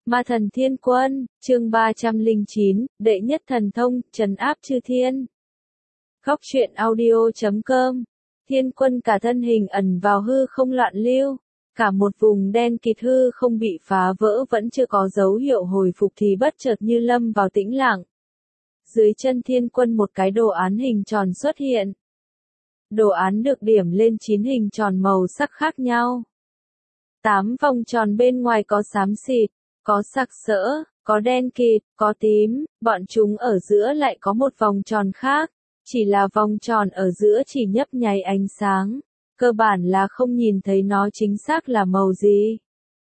Ma thần thiên quân, chương 309, đệ nhất thần thông, trấn áp chư thiên. Góc truyện audio.com. Thiên quân cả thân hình ẩn vào hư không loạn lưu, cả một vùng đen kịt hư không bị phá vỡ vẫn chưa có dấu hiệu hồi phục thì bất chợt như lâm vào tĩnh lặng. Dưới chân thiên quân một cái đồ án hình tròn xuất hiện. Đồ án được điểm lên 9 hình tròn màu sắc khác nhau. 8 vòng tròn bên ngoài có xám xịt, có sặc sỡ, có đen kịt, có tím, bọn chúng ở giữa lại có một vòng tròn khác, chỉ là vòng tròn ở giữa chỉ nhấp nháy ánh sáng, cơ bản là không nhìn thấy nó chính xác là màu gì.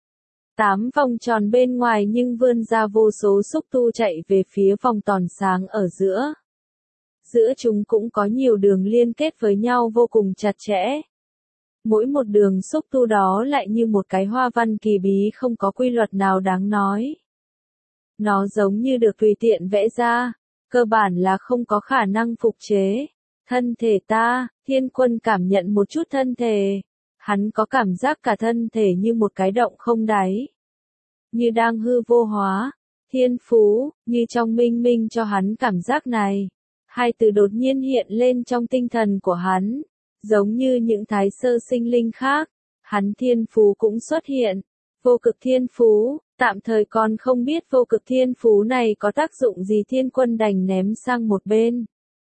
8 vòng tròn bên ngoài nhưng vươn ra vô số xúc tu chạy về phía vòng tròn sáng ở giữa. Giữa chúng cũng có nhiều đường liên kết với nhau vô cùng chặt chẽ. Mỗi một đường xúc tu đó lại như một cái hoa văn kỳ bí không có quy luật nào đáng nói. Nó giống như được tùy tiện vẽ ra, cơ bản là không có khả năng phục chế. Thân thể ta, thiên quân cảm nhận một chút thân thể. Hắn có cảm giác cả thân thể như một cái động không đáy. Như đang hư vô hóa, thiên phú, như trong minh minh cho hắn cảm giác này. Hai từ đột nhiên hiện lên trong tinh thần của hắn. Giống như những thái sơ sinh linh khác, hắn thiên phú cũng xuất hiện. Vô cực thiên phú, tạm thời còn không biết vô cực thiên phú này có tác dụng gì, thiên quân đành ném sang một bên.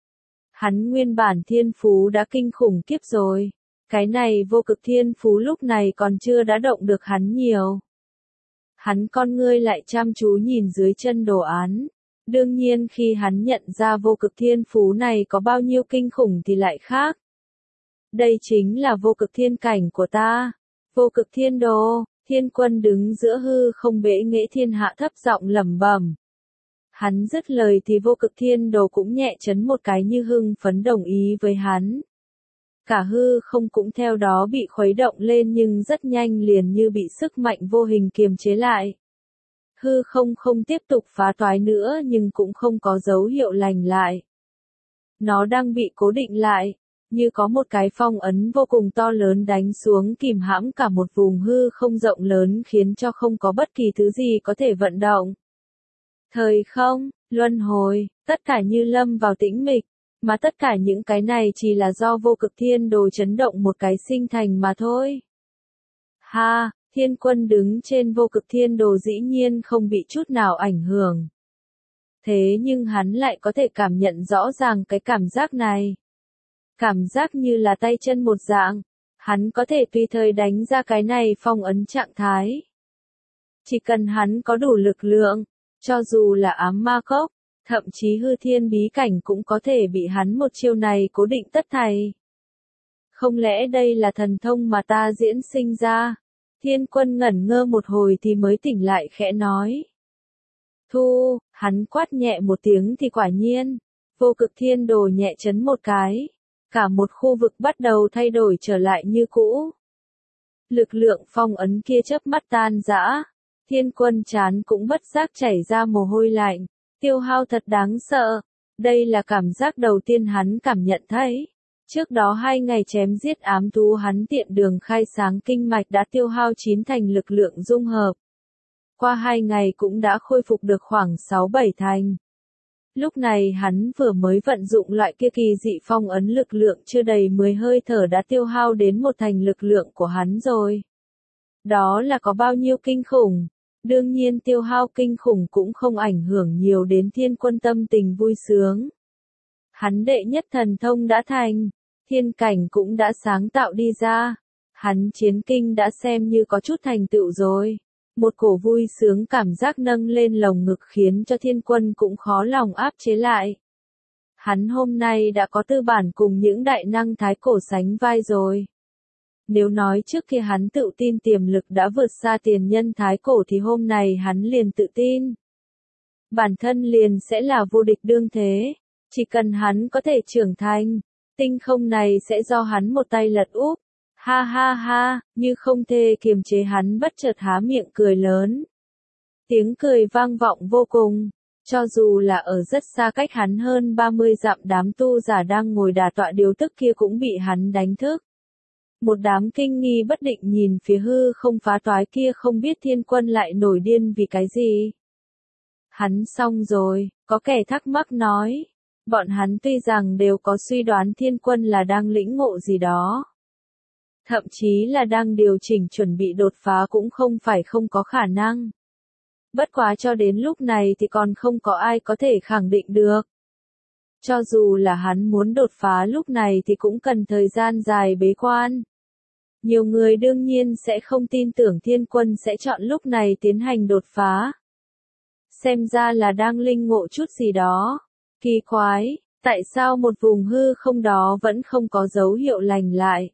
Hắn nguyên bản thiên phú đã kinh khủng khiếp rồi. Cái này vô cực thiên phú lúc này còn chưa đã động được hắn nhiều. Hắn con ngươi lại chăm chú nhìn dưới chân đồ án. Đương nhiên khi hắn nhận ra vô cực thiên phú này có bao nhiêu kinh khủng thì lại khác. Đây chính là vô cực thiên cảnh của ta. Vô cực thiên đồ, thiên quân đứng giữa hư không bệ nghệ thiên hạ thấp giọng lẩm bẩm. Hắn dứt lời thì vô cực thiên đồ cũng nhẹ chấn một cái như hưng phấn đồng ý với hắn. Cả hư không cũng theo đó bị khuấy động lên nhưng rất nhanh liền như bị sức mạnh vô hình kiềm chế lại. Hư không không tiếp tục phá toái nữa nhưng cũng không có dấu hiệu lành lại. Nó đang bị cố định lại. Như có một cái phong ấn vô cùng to lớn đánh xuống kìm hãm cả một vùng hư không rộng lớn khiến cho không có bất kỳ thứ gì có thể vận động. Thời không, luân hồi, tất cả như lâm vào tĩnh mịch, mà tất cả những cái này chỉ là do vô cực thiên đồ chấn động một cái sinh thành mà thôi. Ha, thiên quân đứng trên vô cực thiên đồ dĩ nhiên không bị chút nào ảnh hưởng. Thế nhưng hắn lại có thể cảm nhận rõ ràng cái cảm giác này. Cảm giác như là tay chân một dạng, hắn có thể tùy thời đánh ra cái này phong ấn trạng thái. Chỉ cần hắn có đủ lực lượng, cho dù là ám ma cốc, thậm chí hư thiên bí cảnh cũng có thể bị hắn một chiêu này cố định tất thảy. Không lẽ đây là thần thông mà ta diễn sinh ra? Thiên quân ngẩn ngơ một hồi thì mới tỉnh lại khẽ nói. Thu, hắn quát nhẹ một tiếng thì quả nhiên, vô cực thiên đồ nhẹ chấn một cái. Cả một khu vực bắt đầu thay đổi trở lại như cũ. Lực lượng phong ấn kia chớp mắt tan rã. Thiên quân chán cũng bất giác chảy ra mồ hôi lạnh. Tiêu hao thật đáng sợ. Đây là cảm giác đầu tiên hắn cảm nhận thấy. Trước đó 2 ngày chém giết ám thú hắn tiện đường khai sáng kinh mạch đã tiêu hao 9 thành lực lượng dung hợp. Qua 2 ngày cũng đã khôi phục được khoảng 6-7 thành. Lúc này hắn vừa mới vận dụng loại kia kỳ dị phong ấn lực lượng chưa đầy 10 hơi thở đã tiêu hao đến 1 thành lực lượng của hắn rồi. Đó là có bao nhiêu kinh khủng. Đương nhiên tiêu hao kinh khủng cũng không ảnh hưởng nhiều đến thiên quân tâm tình vui sướng. Hắn đệ nhất thần thông đã thành, thiên cảnh cũng đã sáng tạo đi ra. Hắn chiến kinh đã xem như có chút thành tựu rồi. Một cổ vui sướng cảm giác nâng lên lồng ngực khiến cho thiên quân cũng khó lòng áp chế lại. Hắn hôm nay đã có tư bản cùng những đại năng thái cổ sánh vai rồi. Nếu nói trước kia hắn tự tin tiềm lực đã vượt xa tiền nhân thái cổ thì hôm nay hắn liền tự tin. Bản thân liền sẽ là vô địch đương thế. Chỉ cần hắn có thể trưởng thành, tinh không này sẽ do hắn một tay lật úp. Ha ha ha, như không thể kiềm chế hắn bất chợt há miệng cười lớn. Tiếng cười vang vọng vô cùng, cho dù là ở rất xa cách hắn hơn 30 dặm đám tu giả đang ngồi đả tọa điều tức kia cũng bị hắn đánh thức. Một đám kinh nghi bất định nhìn phía hư không phá toái kia, không biết Thiên Quân lại nổi điên vì cái gì. Hắn xong rồi, có kẻ thắc mắc nói. Bọn hắn tuy rằng đều có suy đoán Thiên Quân là đang lĩnh ngộ gì đó. Thậm chí là đang điều chỉnh chuẩn bị đột phá cũng không phải không có khả năng. Bất quá cho đến lúc này thì còn không có ai có thể khẳng định được. Cho dù là hắn muốn đột phá lúc này thì cũng cần thời gian dài bế quan. Nhiều người đương nhiên sẽ không tin tưởng Thiên Quân sẽ chọn lúc này tiến hành đột phá. Xem ra là đang linh ngộ chút gì đó. Kỳ quái, tại sao một vùng hư không đó vẫn không có dấu hiệu lành lại?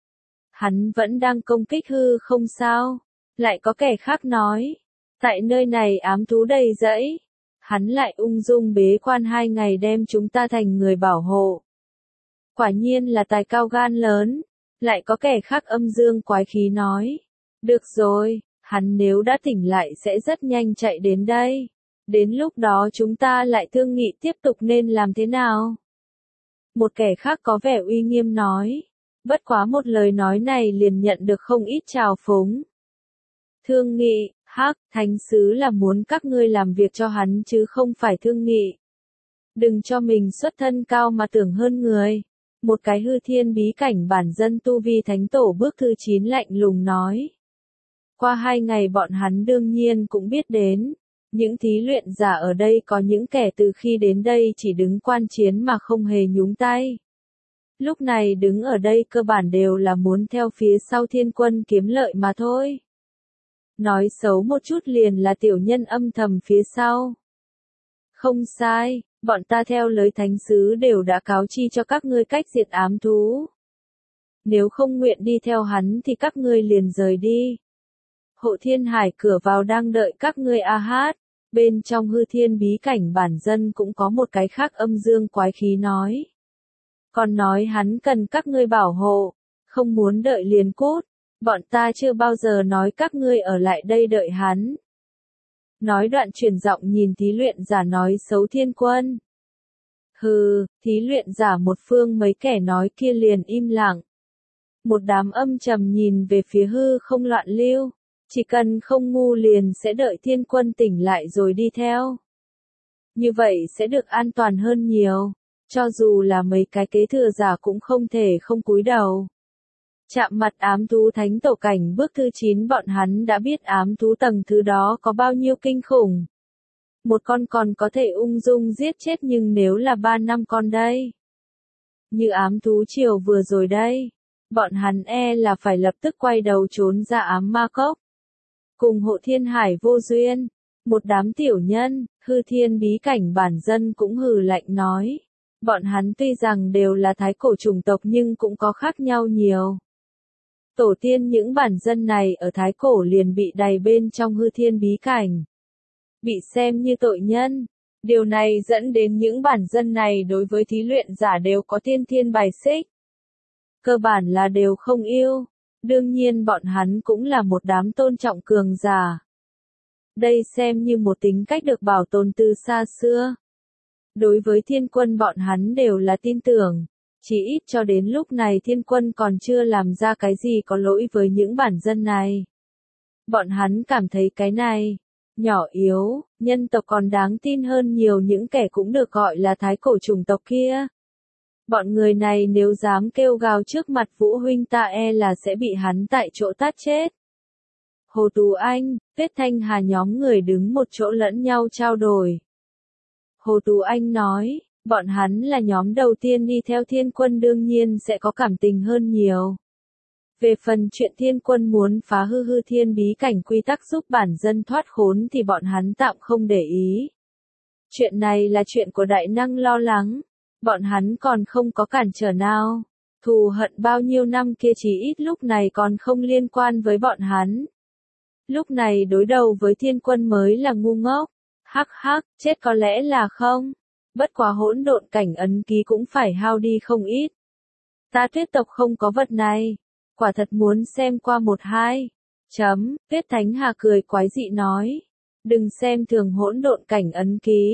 Hắn vẫn đang công kích hư không sao? Lại có kẻ khác nói. Tại nơi này ám thú đầy rẫy. Hắn lại ung dung bế quan 2 ngày đem chúng ta thành người bảo hộ. Quả nhiên là tài cao gan lớn. Lại có kẻ khác âm dương quái khí nói. Được rồi, hắn nếu đã tỉnh lại sẽ rất nhanh chạy đến đây. Đến lúc đó chúng ta lại thương nghị tiếp tục nên làm thế nào? Một kẻ khác có vẻ uy nghiêm nói. Bất quá một lời nói này liền nhận được không ít trào phúng. Thương nghị, hắc, thánh sứ là muốn các ngươi làm việc cho hắn chứ không phải thương nghị. Đừng cho mình xuất thân cao mà tưởng hơn người. Một cái hư thiên bí cảnh bản dân tu vi thánh tổ bước thứ 9 lạnh lùng nói. Qua 2 ngày bọn hắn đương nhiên cũng biết đến. Những thí luyện giả ở đây có những kẻ từ khi đến đây chỉ đứng quan chiến mà không hề nhúng tay. Lúc này đứng ở đây cơ bản đều là muốn theo phía sau Thiên Quân kiếm lợi mà thôi. Nói xấu một chút liền là tiểu nhân âm thầm phía sau. Không sai, bọn ta theo lời thánh sứ đều đã cáo chi cho các ngươi cách diệt ám thú. Nếu không nguyện đi theo hắn thì các ngươi liền rời đi. Hộ Thiên Hải cửa vào đang đợi các ngươi a hát. Bên trong hư thiên bí cảnh bản dân cũng có một cái khác âm dương quái khí nói. Còn nói hắn cần các ngươi bảo hộ, không muốn đợi liền cút, bọn ta chưa bao giờ nói các ngươi ở lại đây đợi hắn. Nói đoạn chuyển giọng nhìn thí luyện giả nói xấu Thiên Quân. Hừ, thí luyện giả một phương mấy kẻ nói kia liền im lặng. Một đám âm trầm nhìn về phía hư không loạn lưu. Chỉ cần không ngu liền sẽ đợi Thiên Quân tỉnh lại rồi đi theo. Như vậy sẽ được an toàn hơn nhiều. Cho dù là mấy cái kế thừa giả cũng không thể không cúi đầu. Chạm mặt ám thú thánh tổ cảnh bước thứ 9 bọn hắn đã biết ám thú tầng thứ đó có bao nhiêu kinh khủng. Một con còn có thể ung dung giết chết nhưng nếu là 3-5 con đây. Như ám thú chiều vừa rồi đây. Bọn hắn là phải lập tức quay đầu trốn ra ám ma cốc. Cùng Hộ Thiên Hải vô duyên. Một đám tiểu nhân, hư thiên bí cảnh bản dân cũng hừ lạnh nói. Bọn hắn tuy rằng đều là thái cổ chủng tộc nhưng cũng có khác nhau nhiều. Tổ tiên những bản dân này ở thái cổ liền bị đày bên trong hư thiên bí cảnh. Bị xem như tội nhân. Điều này dẫn đến những bản dân này đối với thí luyện giả đều có thiên bài xích. Cơ bản là đều không yêu. Đương nhiên bọn hắn cũng là một đám tôn trọng cường giả. Đây xem như một tính cách được bảo tồn từ xa xưa. Đối với Thiên Quân bọn hắn đều là tin tưởng. Chỉ ít cho đến lúc này Thiên Quân còn chưa làm ra cái gì có lỗi với những bản dân này. Bọn hắn cảm thấy cái này, nhỏ yếu, nhân tộc còn đáng tin hơn nhiều những kẻ cũng được gọi là thái cổ chủng tộc kia. Bọn người này nếu dám kêu gào trước mặt Vũ huynh ta là sẽ bị hắn tại chỗ tát chết. Hồ Tú Anh, Tuyết Thanh Hà nhóm người đứng một chỗ lẫn nhau trao đổi. Hồ Tú Anh nói, bọn hắn là nhóm đầu tiên đi theo Thiên Quân đương nhiên sẽ có cảm tình hơn nhiều. Về phần chuyện Thiên Quân muốn phá hư thiên bí cảnh quy tắc giúp bản dân thoát khốn thì bọn hắn tạm không để ý. Chuyện này là chuyện của đại năng lo lắng. Bọn hắn còn không có cản trở nào. Thù hận bao nhiêu năm kia chỉ ít lúc này còn không liên quan với bọn hắn. Lúc này đối đầu với Thiên Quân mới là ngu ngốc. Hắc hắc, chết có lẽ là không. Bất quá hỗn độn cảnh ấn ký cũng phải hao đi không ít. Ta Tuyết tộc không có vật này. Quả thật muốn xem qua 1-2. Tuyết Thánh Hà cười quái dị nói. Đừng xem thường hỗn độn cảnh ấn ký.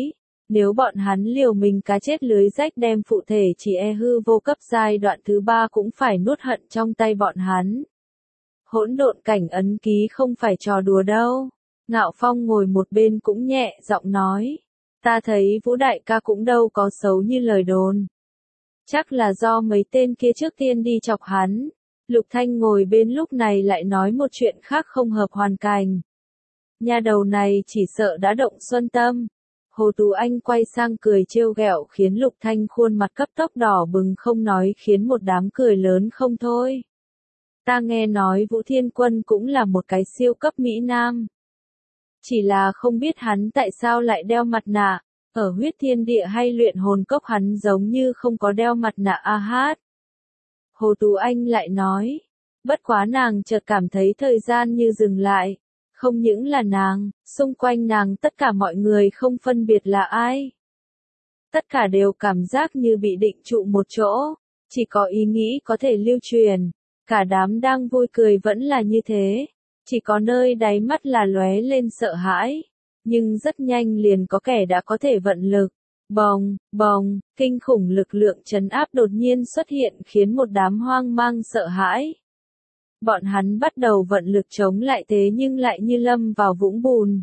Nếu bọn hắn liều mình cá chết lưới rách đem phụ thể chỉ hư vô cấp giai đoạn thứ 3 cũng phải nuốt hận trong tay bọn hắn. Hỗn độn cảnh ấn ký không phải trò đùa đâu. Ngạo Phong ngồi một bên cũng nhẹ giọng nói. Ta thấy Vũ đại ca cũng đâu có xấu như lời đồn. Chắc là do mấy tên kia trước tiên đi chọc hắn. Lục Thanh ngồi bên lúc này lại nói một chuyện khác không hợp hoàn cảnh. Nhà đầu này chỉ sợ đã động xuân tâm. Hồ Tú Anh quay sang cười trêu ghẹo khiến Lục Thanh khuôn mặt cấp tốc đỏ bừng không nói khiến một đám cười lớn không thôi. Ta nghe nói Vũ Thiên Quân cũng là một cái siêu cấp Mỹ Nam. Chỉ là không biết hắn tại sao lại đeo mặt nạ, ở huyết thiên địa hay luyện hồn cốc hắn giống như không có đeo mặt nạ a hát. Hồ Tú Anh lại nói, bất quá nàng chợt cảm thấy thời gian như dừng lại. Không những là nàng, xung quanh nàng tất cả mọi người không phân biệt là ai. Tất cả đều cảm giác như bị định trụ một chỗ, chỉ có ý nghĩ có thể lưu truyền. Cả đám đang vui cười vẫn là như thế, chỉ có nơi đáy mắt là lóe lên sợ hãi. Nhưng rất nhanh liền có kẻ đã có thể vận lực. Bồng, bồng, kinh khủng lực lượng trấn áp đột nhiên xuất hiện khiến một đám hoang mang sợ hãi. Bọn hắn bắt đầu vận lực chống lại thế nhưng lại như lâm vào vũng bùn.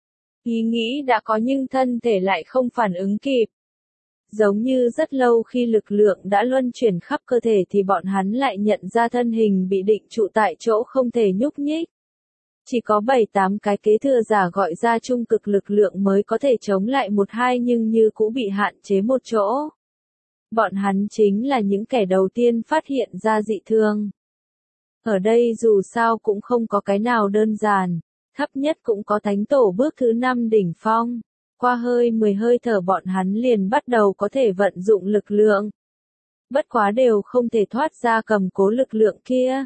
Ý nghĩ đã có nhưng thân thể lại không phản ứng kịp. Giống như rất lâu khi lực lượng đã luân chuyển khắp cơ thể thì bọn hắn lại nhận ra thân hình bị định trụ tại chỗ không thể nhúc nhích. Chỉ có 7-8 cái kế thừa giả gọi ra trung cực lực lượng mới có thể chống lại 1-2 nhưng như cũ bị hạn chế một chỗ. Bọn hắn chính là những kẻ đầu tiên phát hiện ra dị thường. Ở đây dù sao cũng không có cái nào đơn giản, thấp nhất cũng có thánh tổ bước thứ 5 đỉnh phong. Qua 10 hơi thở bọn hắn liền bắt đầu có thể vận dụng lực lượng. Bất quá đều không thể thoát ra cầm cố lực lượng kia.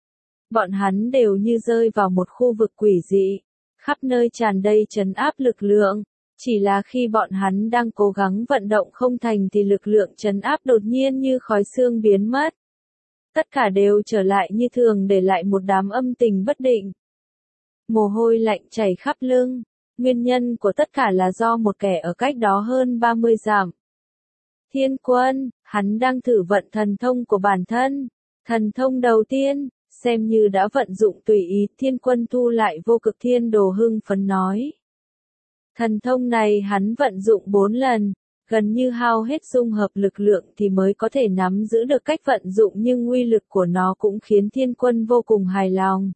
Bọn hắn đều như rơi vào một khu vực quỷ dị, khắp nơi tràn đầy trấn áp lực lượng. Chỉ là khi bọn hắn đang cố gắng vận động không thành thì lực lượng trấn áp đột nhiên như khói sương biến mất. Tất cả đều trở lại như thường để lại một đám âm tình bất định. Mồ hôi lạnh chảy khắp lưng. Nguyên nhân của tất cả là do một kẻ ở cách đó hơn 30 dặm. Thiên Quân, hắn đang thử vận thần thông của bản thân. Thần thông đầu tiên, xem như đã vận dụng tùy ý. Thiên Quân thu lại vô cực thiên đồ hưng phấn nói. Thần thông này hắn vận dụng 4 lần. Gần như hao hết dung hợp lực lượng thì mới có thể nắm giữ được cách vận dụng nhưng uy lực của nó cũng khiến Thiên Quân vô cùng hài lòng.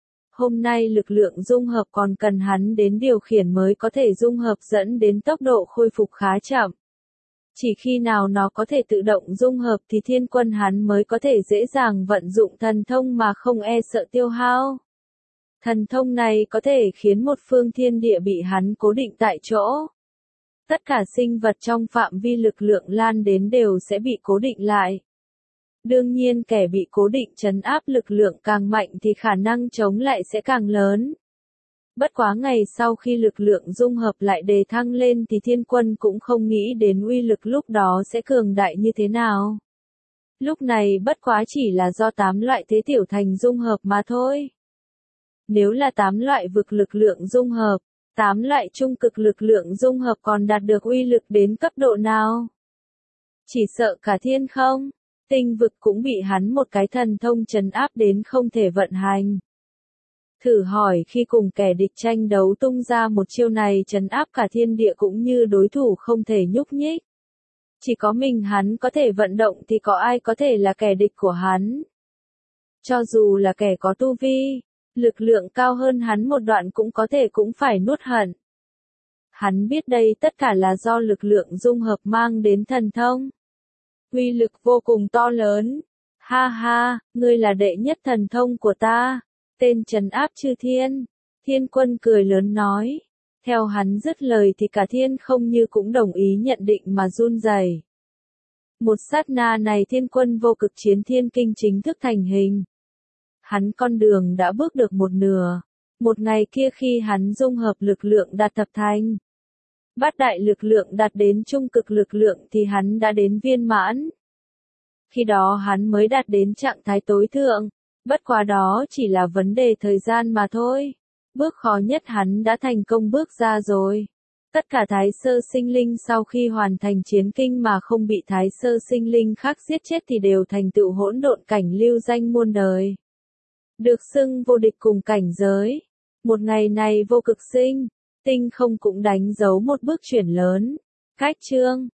Hôm nay lực lượng dung hợp còn cần hắn đến điều khiển mới có thể dung hợp dẫn đến tốc độ khôi phục khá chậm. Chỉ khi nào nó có thể tự động dung hợp thì Thiên Quân hắn mới có thể dễ dàng vận dụng thần thông mà không e sợ tiêu hao. Thần thông này có thể khiến một phương thiên địa bị hắn cố định tại chỗ. Tất cả sinh vật trong phạm vi lực lượng lan đến đều sẽ bị cố định lại. Đương nhiên kẻ bị cố định trấn áp lực lượng càng mạnh thì khả năng chống lại sẽ càng lớn. Bất quá ngày sau khi lực lượng dung hợp lại đề thăng lên thì Thiên Quân cũng không nghĩ đến uy lực lúc đó sẽ cường đại như thế nào. Lúc này bất quá chỉ là do 8 loại thế tiểu thành dung hợp mà thôi. Nếu là 8 loại vực lực lượng dung hợp, 8 loại trung cực lực lượng dung hợp còn đạt được uy lực đến cấp độ nào? Chỉ sợ cả thiên không, tinh vực cũng bị hắn một cái thần thông trấn áp đến không thể vận hành. Thử hỏi khi cùng kẻ địch tranh đấu tung ra một chiêu này trấn áp cả thiên địa cũng như đối thủ không thể nhúc nhích. Chỉ có mình hắn có thể vận động thì có ai có thể là kẻ địch của hắn. Cho dù là kẻ có tu vi, lực lượng cao hơn hắn một đoạn cũng có thể cũng phải nuốt hận. Hắn biết đây tất cả là do lực lượng dung hợp mang đến thần thông. Uy lực vô cùng to lớn. Ha ha, ngươi là đệ nhất thần thông của ta. Tên trấn áp chư thiên. Thiên Quân cười lớn nói. Theo hắn dứt lời thì cả thiên không như cũng đồng ý nhận định mà run rẩy. Một sát na này Thiên Quân vô cực chiến thiên kinh chính thức thành hình. Hắn con đường đã bước được một nửa. Một ngày kia khi hắn dung hợp lực lượng đạt thập thành. Bát đại lực lượng đạt đến trung cực lực lượng thì hắn đã đến viên mãn. Khi đó hắn mới đạt đến trạng thái tối thượng. Bất quá đó chỉ là vấn đề thời gian mà thôi. Bước khó nhất hắn đã thành công bước ra rồi. Tất cả thái sơ sinh linh sau khi hoàn thành chiến kinh mà không bị thái sơ sinh linh khác giết chết thì đều thành tựu hỗn độn cảnh lưu danh muôn đời. Được xưng vô địch cùng cảnh giới. Một ngày này vô cực sinh, tinh không cũng đánh dấu một bước chuyển lớn. Cách chương